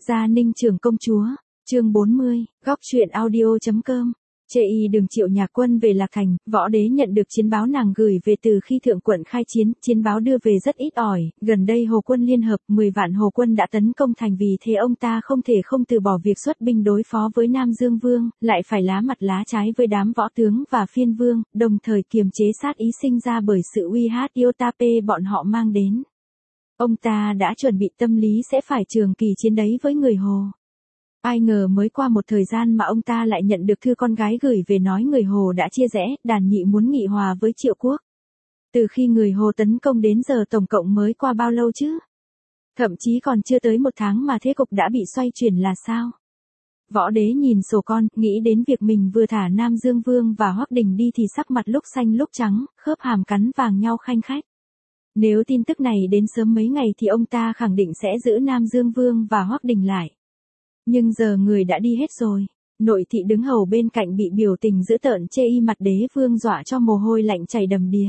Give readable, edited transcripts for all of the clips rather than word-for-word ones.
Gia Ninh trưởng công chúa, chương 40, góc truyện audio.com. Chê y đường Triệu Nhạc Quân về Lạc Thành, võ đế nhận được chiến báo nàng gửi về từ khi thượng quận khai chiến báo đưa về rất ít ỏi, gần đây Hồ quân liên hợp, 10 vạn Hồ quân đã tấn công thành, vì thế ông ta không thể không từ bỏ việc xuất binh đối phó với Nam Dương Vương, lại phải lá mặt lá trái với đám võ tướng và phiên vương, đồng thời kiềm chế sát ý sinh ra bởi sự uy hiếp Yotape bọn họ mang đến. Ông ta đã chuẩn bị tâm lý sẽ phải trường kỳ chiến đấy với người Hồ. Ai ngờ mới qua một thời gian mà ông ta lại nhận được thư con gái gửi về nói người Hồ đã chia rẽ, đàn nhị muốn nghị hòa với Triệu Quốc. Từ khi người Hồ tấn công đến giờ tổng cộng mới qua bao lâu chứ? Thậm chí còn chưa tới 1 tháng mà thế cục đã bị xoay chuyển là sao? Võ đế nhìn sổ con, nghĩ đến việc mình vừa thả Nam Dương Vương và Hoắc Đình đi thì sắc mặt lúc xanh lúc trắng, khớp hàm cắn vàng nhau khanh khách. Nếu tin tức này đến sớm mấy ngày thì ông ta khẳng định sẽ giữ Nam Dương Vương và Hoắc Đình lại. Nhưng giờ người đã đi hết rồi. Nội thị đứng hầu bên cạnh bị biểu tình dữ tợn chê y mặt đế vương dọa cho mồ hôi lạnh chảy đầm đìa.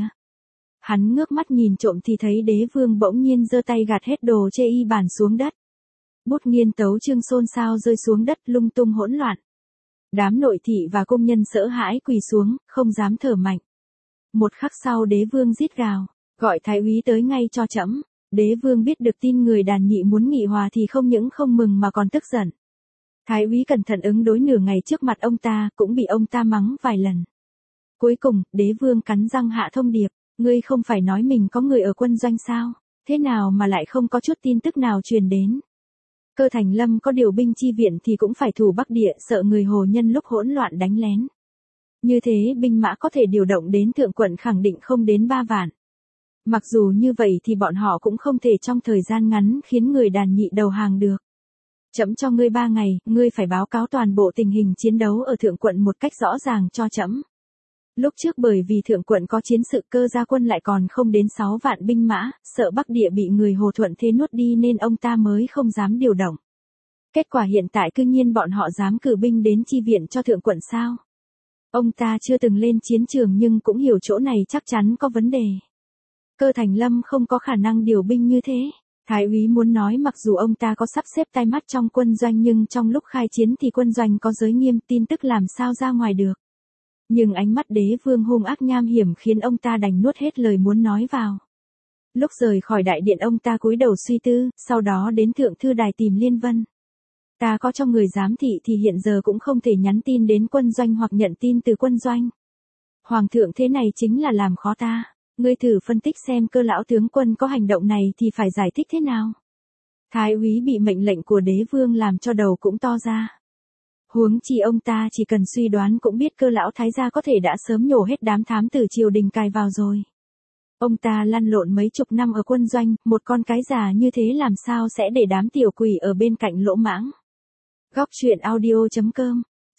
Hắn ngước mắt nhìn trộm thì thấy đế vương bỗng nhiên giơ tay gạt hết đồ chê y bàn xuống đất. Bút nghiên tấu chương xôn xao rơi xuống đất lung tung hỗn loạn. Đám nội thị và công nhân sợ hãi quỳ xuống, không dám thở mạnh. Một khắc sau đế vương rít gào, gọi thái úy tới ngay cho trẫm. Đế vương biết được tin người đàn nhị muốn nghị hòa thì không những không mừng mà còn tức giận. Thái úy cẩn thận ứng đối nửa ngày trước mặt ông ta, cũng bị ông ta mắng vài lần. Cuối cùng, đế vương cắn răng hạ thông điệp, ngươi không phải nói mình có người ở quân doanh sao, thế nào mà lại không có chút tin tức nào truyền đến. Cơ Thành Lâm có điều binh chi viện thì cũng phải thủ Bắc Địa, sợ người Hồ nhân lúc hỗn loạn đánh lén. Như thế binh mã có thể điều động đến thượng quận khẳng định không đến 3 vạn. Mặc dù như vậy thì bọn họ cũng không thể trong thời gian ngắn khiến người đàn nhị đầu hàng được. Trẫm cho ngươi 3 ngày, ngươi phải báo cáo toàn bộ tình hình chiến đấu ở thượng quận một cách rõ ràng cho trẫm. Lúc trước bởi vì thượng quận có chiến sự Cơ gia quân lại còn không đến 6 vạn binh mã, sợ Bắc Địa bị người Hồ thuận thế nuốt đi nên ông ta mới không dám điều động. Kết quả hiện tại cư nhiên bọn họ dám cử binh đến chi viện cho thượng quận sao? Ông ta chưa từng lên chiến trường nhưng cũng hiểu chỗ này chắc chắn có vấn đề. Cơ Thành Lâm không có khả năng điều binh như thế. Thái úy muốn nói mặc dù ông ta có sắp xếp tai mắt trong quân doanh nhưng trong lúc khai chiến thì quân doanh có giới nghiêm, tin tức làm sao ra ngoài được. Nhưng ánh mắt đế vương hung ác nham hiểm khiến ông ta đành nuốt hết lời muốn nói vào. Lúc rời khỏi đại điện ông ta cúi đầu suy tư, sau đó đến thượng thư đài tìm Liên Vân. Ta có cho người giám thị thì hiện giờ cũng không thể nhắn tin đến quân doanh hoặc nhận tin từ quân doanh. Hoàng thượng thế này chính là làm khó ta. Ngươi thử phân tích xem Cơ lão tướng quân có hành động này thì phải giải thích thế nào. Thái úy bị mệnh lệnh của đế vương làm cho đầu cũng to ra. Huống chi ông ta chỉ cần suy đoán cũng biết Cơ lão thái gia có thể đã sớm nhổ hết đám thám tử triều đình cài vào rồi. Ông ta lăn lộn mấy chục năm ở quân doanh, một con cái già như thế làm sao sẽ để đám tiểu quỷ ở bên cạnh lỗ mãng. Góc truyện audio.com.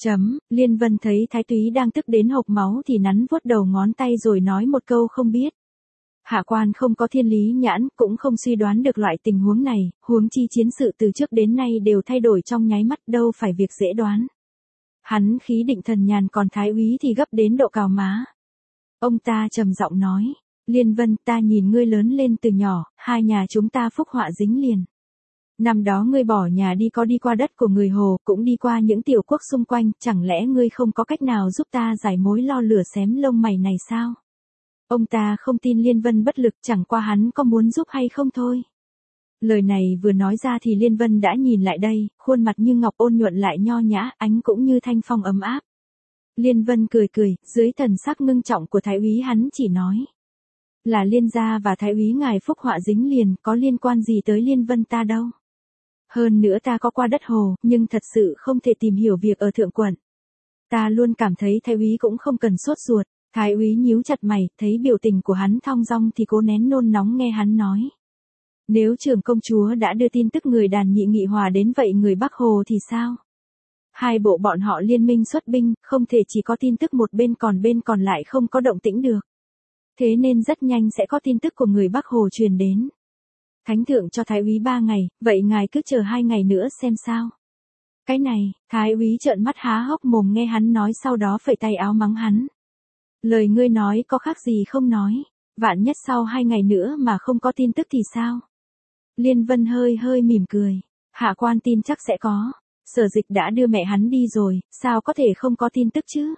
Liên Vân thấy thái úy đang tức đến hộc máu thì nắn vuốt đầu ngón tay rồi nói một câu không biết. Hạ quan không có thiên lý nhãn, cũng không suy đoán được loại tình huống này, huống chi chiến sự từ trước đến nay đều thay đổi trong nháy mắt, đâu phải việc dễ đoán. Hắn khí định thần nhàn, còn thái úy thì gấp đến độ cào má. Ông ta trầm giọng nói, Liên Vân, ta nhìn ngươi lớn lên từ nhỏ, hai nhà chúng ta phúc họa dính liền. Năm đó ngươi bỏ nhà đi có đi qua đất của người Hồ, cũng đi qua những tiểu quốc xung quanh, chẳng lẽ ngươi không có cách nào giúp ta giải mối lo lửa xém lông mày này sao? Ông ta không tin Liên Vân bất lực, chẳng qua hắn có muốn giúp hay không thôi. Lời này vừa nói ra thì Liên Vân đã nhìn lại đây, khuôn mặt như ngọc ôn nhuận lại nho nhã, ánh cũng như thanh phong ấm áp. Liên Vân cười cười, dưới thần sắc ngưng trọng của thái úy hắn chỉ nói. Là Liên gia và thái úy ngài phúc họa dính liền, có liên quan gì tới Liên Vân ta đâu. Hơn nữa ta có qua đất Hồ, nhưng thật sự không thể tìm hiểu việc ở thượng quận. Ta luôn cảm thấy thái úy cũng không cần sốt ruột. Thái úy nhíu chặt mày, thấy biểu tình của hắn thong dong thì cố nén nôn nóng nghe hắn nói. Nếu trưởng công chúa đã đưa tin tức người đàn nhị nghị hòa đến vậy người Bắc Hồ thì sao? Hai bộ bọn họ liên minh xuất binh, không thể chỉ có tin tức một bên còn lại không có động tĩnh được. Thế nên rất nhanh sẽ có tin tức của người Bắc Hồ truyền đến. Thánh thượng cho thái úy 3 ngày, vậy ngài cứ chờ 2 ngày nữa xem sao. Cái này, thái úy trợn mắt há hốc mồm nghe hắn nói, sau đó phẩy tay áo mắng hắn. Lời ngươi nói có khác gì không nói, vạn nhất sau 2 ngày nữa mà không có tin tức thì sao? Liên Vân hơi mỉm cười. Hạ quan tin chắc sẽ có. Sở Dịch đã đưa mẹ hắn đi rồi, sao có thể không có tin tức chứ?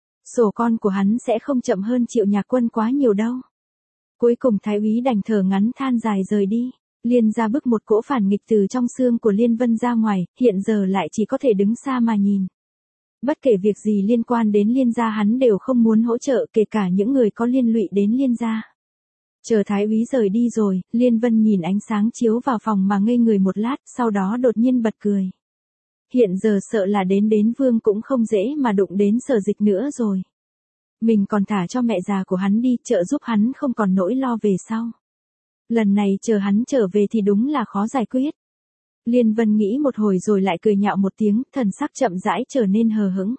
Sổ con của hắn sẽ không chậm hơn Triệu Nhạc Quân quá nhiều đâu. Cuối cùng Thái úy đành thở ngắn than dài rời đi. Liên gia bức một cỗ phản nghịch từ trong xương của Liên Vân ra ngoài, hiện giờ lại chỉ có thể đứng xa mà nhìn. Bất kể việc gì liên quan đến Liên gia hắn đều không muốn hỗ trợ, kể cả những người có liên lụy đến Liên gia. Chờ Thái úy rời đi rồi, Liên Vân nhìn ánh sáng chiếu vào phòng mà ngây người một lát, sau đó đột nhiên bật cười. Hiện giờ sợ là đến Vương cũng không dễ mà đụng đến Sở Dịch nữa rồi. Mình còn thả cho mẹ già của hắn đi, trợ giúp hắn không còn nỗi lo về sau. Lần này chờ hắn trở về thì đúng là khó giải quyết. Liên Vân nghĩ một hồi rồi lại cười nhạo một tiếng, thần sắc chậm rãi trở nên hờ hững.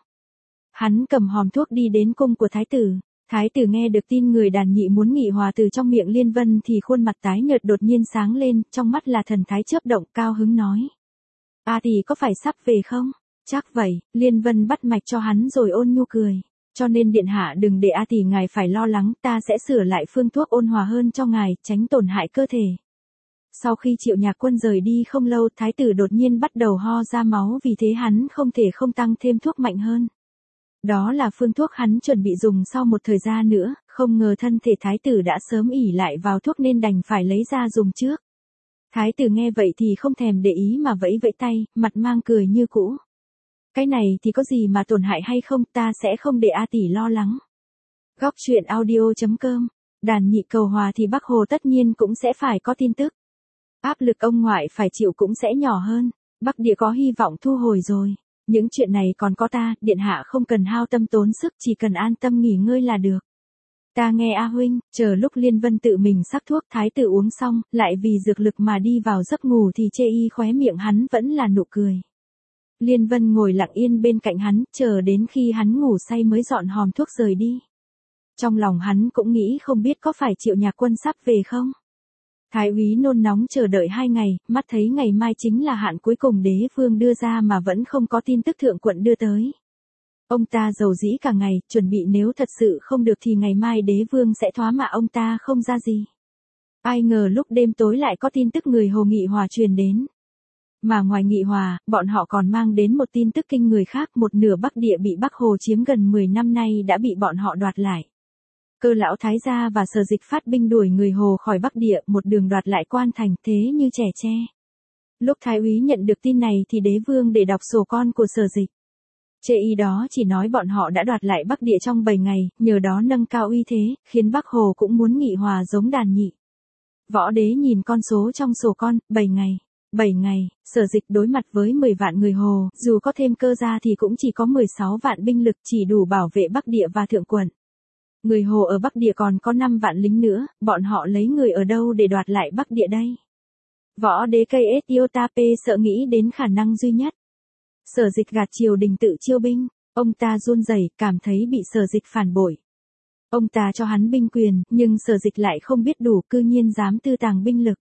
Hắn cầm hòm thuốc đi đến cung của thái tử. Thái tử nghe được tin người đàn nhị muốn nghị hòa từ trong miệng Liên Vân thì khuôn mặt tái nhợt đột nhiên sáng lên, trong mắt là thần thái chớp động, cao hứng nói. A tỷ có phải sắp về không? Chắc vậy, Liên Vân bắt mạch cho hắn rồi ôn nhu cười. Cho nên điện hạ đừng để A tỷ ngài phải lo lắng, ta sẽ sửa lại phương thuốc ôn hòa hơn cho ngài, tránh tổn hại cơ thể. Sau khi Triệu Nhạc Quân rời đi không lâu, thái tử đột nhiên bắt đầu ho ra máu, vì thế hắn không thể không tăng thêm thuốc mạnh hơn. Đó là phương thuốc hắn chuẩn bị dùng sau một thời gian nữa, không ngờ thân thể thái tử đã sớm ỷ lại vào thuốc nên đành phải lấy ra dùng trước. Thái tử nghe vậy thì không thèm để ý mà vẫy vẫy tay, mặt mang cười như cũ. Cái này thì có gì mà tổn hại hay không, ta sẽ không để A tỷ lo lắng. Góc truyện audio.com. Đàn nhị cầu hòa thì Bắc Hồ tất nhiên cũng sẽ phải có tin tức. Áp lực ông ngoại phải chịu cũng sẽ nhỏ hơn. Bắc Địa có hy vọng thu hồi rồi. Những chuyện này còn có ta, điện hạ không cần hao tâm tốn sức, chỉ cần an tâm nghỉ ngơi là được. Ta nghe A huynh. Chờ lúc Liên Vân tự mình sắc thuốc, thái tử uống xong, lại vì dược lực mà đi vào giấc ngủ thì chê y khóe miệng hắn vẫn là nụ cười. Liên Vân ngồi lặng yên bên cạnh hắn, chờ đến khi hắn ngủ say mới dọn hòm thuốc rời đi. Trong lòng hắn cũng nghĩ không biết có phải Triệu Nhạc Quân sắp về không. Thái úy nôn nóng chờ đợi 2 ngày, mắt thấy ngày mai chính là hạn cuối cùng Đế Vương đưa ra mà vẫn không có tin tức thượng quận đưa tới. Ông ta dầu dĩ cả ngày, chuẩn bị nếu thật sự không được thì ngày mai Đế Vương sẽ thoá mạ ông ta không ra gì. Ai ngờ lúc đêm tối lại có tin tức người Hồ Nghị Hòa truyền đến. Mà ngoài Nghị Hòa, bọn họ còn mang đến một tin tức kinh người khác, một nửa Bắc Địa bị Bắc Hồ chiếm gần 10 năm nay đã bị bọn họ đoạt lại. Cơ lão thái gia và Sở Dịch phát binh đuổi người Hồ khỏi Bắc Địa, một đường đoạt lại Quan Thành, thế như trẻ tre. Lúc thái úy nhận được tin này thì Đế Vương để đọc sổ con của Sở Dịch. Chê y đó chỉ nói bọn họ đã đoạt lại Bắc Địa trong 7 ngày, nhờ đó nâng cao uy thế, khiến Bắc Hồ cũng muốn nghị hòa giống đàn nhị. Võ Đế nhìn con số trong sổ con, 7 ngày. 7 ngày, Sở Dịch đối mặt với 10 vạn người Hồ, dù có thêm cơ gia thì cũng chỉ có 16 vạn binh lực, chỉ đủ bảo vệ Bắc Địa và Thượng Quận. Người Hồ ở Bắc Địa còn có 5 vạn lính nữa, bọn họ lấy người ở đâu để đoạt lại Bắc Địa đây? Võ Đế KS Iotape sợ nghĩ đến khả năng duy nhất. Sở Dịch gạt triều đình tự chiêu binh, ông ta run rẩy, cảm thấy bị Sở Dịch phản bội. Ông ta cho hắn binh quyền, nhưng Sở Dịch lại không biết đủ, cư nhiên dám tư tàng binh lực.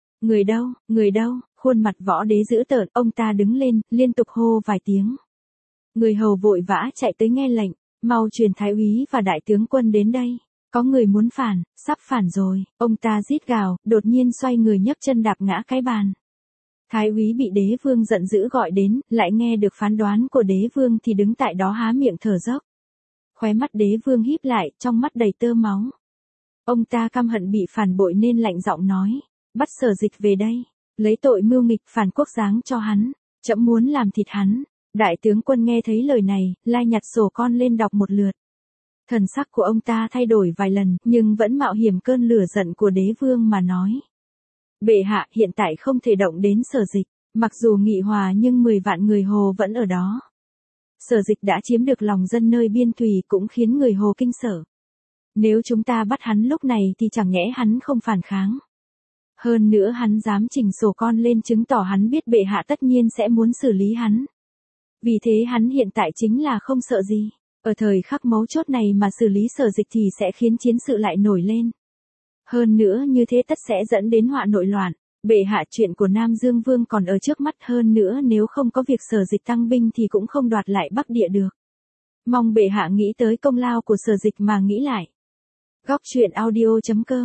Người đâu, khuôn mặt Võ Đế dữ tợn, ông ta đứng lên, liên tục hô vài tiếng. Người hầu vội vã chạy tới nghe lệnh, mau truyền thái úy và đại tướng quân đến đây. Có người muốn phản, sắp phản rồi, ông ta rít gào, đột nhiên xoay người nhấc chân đạp ngã cái bàn. Thái úy bị Đế Vương giận dữ gọi đến, lại nghe được phán đoán của Đế Vương thì đứng tại đó há miệng thở dốc. Khóe mắt Đế Vương híp lại, trong mắt đầy tơ máu. Ông ta căm hận bị phản bội nên lạnh giọng nói, bắt Sở Dịch về đây, lấy tội mưu nghịch phản quốc giáng cho hắn, trẫm muốn làm thịt hắn. Đại tướng quân nghe thấy lời này, lai nhặt sổ con lên đọc một lượt. Thần sắc của ông ta thay đổi vài lần, nhưng vẫn mạo hiểm cơn lửa giận của Đế Vương mà nói. Bệ hạ hiện tại không thể động đến Sở Dịch, mặc dù nghị hòa nhưng 10 vạn người Hồ vẫn ở đó. Sở Dịch đã chiếm được lòng dân nơi biên thùy cũng khiến người Hồ kinh sợ. Nếu chúng ta bắt hắn lúc này thì chẳng nhẽ hắn không phản kháng. Hơn nữa hắn dám chỉnh sổ con lên chứng tỏ hắn biết bệ hạ tất nhiên sẽ muốn xử lý hắn. Vì thế hắn hiện tại chính là không sợ gì. Ở thời khắc mấu chốt này mà xử lý Sở Dịch thì sẽ khiến chiến sự lại nổi lên. Hơn nữa như thế tất sẽ dẫn đến họa nội loạn. Bệ hạ chuyện của Nam Dương Vương còn ở trước mắt, hơn nữa nếu không có việc Sở Dịch tăng binh thì cũng không đoạt lại Bắc Địa được. Mong bệ hạ nghĩ tới công lao của Sở Dịch mà nghĩ lại. Góc truyện audio.com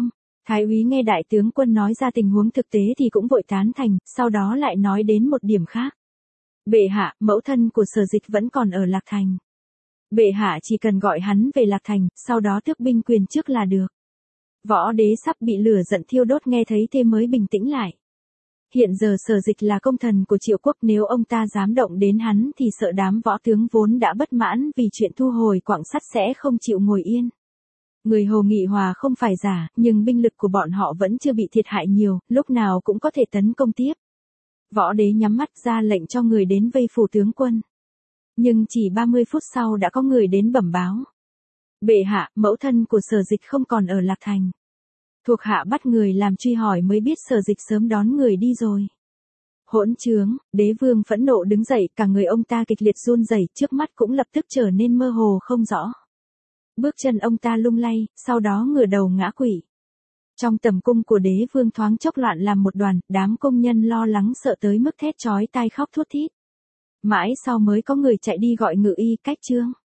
Thái úy nghe đại tướng quân nói ra tình huống thực tế thì cũng vội tán thành, sau đó lại nói đến một điểm khác. Bệ hạ, mẫu thân của Sở Dịch vẫn còn ở Lạc Thành. Bệ hạ chỉ cần gọi hắn về Lạc Thành, sau đó tước binh quyền trước là được. Võ đế sắp bị lửa giận thiêu đốt nghe thấy thế mới bình tĩnh lại. Hiện giờ Sở Dịch là công thần của Triệu quốc, nếu ông ta dám động đến hắn thì sợ đám võ tướng vốn đã bất mãn vì chuyện thu hồi quặng sắt sẽ không chịu ngồi yên. Người Hồ Nghị Hòa không phải giả, nhưng binh lực của bọn họ vẫn chưa bị thiệt hại nhiều, lúc nào cũng có thể tấn công tiếp. Võ đế nhắm mắt ra lệnh cho người đến vây phủ tướng quân. Nhưng chỉ 30 phút sau đã có người đến bẩm báo. Bệ hạ, mẫu thân của Sở Dịch không còn ở Lạc Thành. Thuộc hạ bắt người làm truy hỏi mới biết Sở Dịch sớm đón người đi rồi. Hỗn trướng, đế vương phẫn nộ đứng dậy, cả người ông ta kịch liệt run rẩy, trước mắt cũng lập tức trở nên mơ hồ không rõ. Bước chân ông ta lung lay, sau đó ngửa đầu ngã quỵ. Trong tầm cung của đế vương thoáng chốc loạn làm một đoàn, đám công nhân lo lắng sợ tới mức thét chói tai khóc thút thít. Mãi sau mới có người chạy đi gọi ngự y cách trương.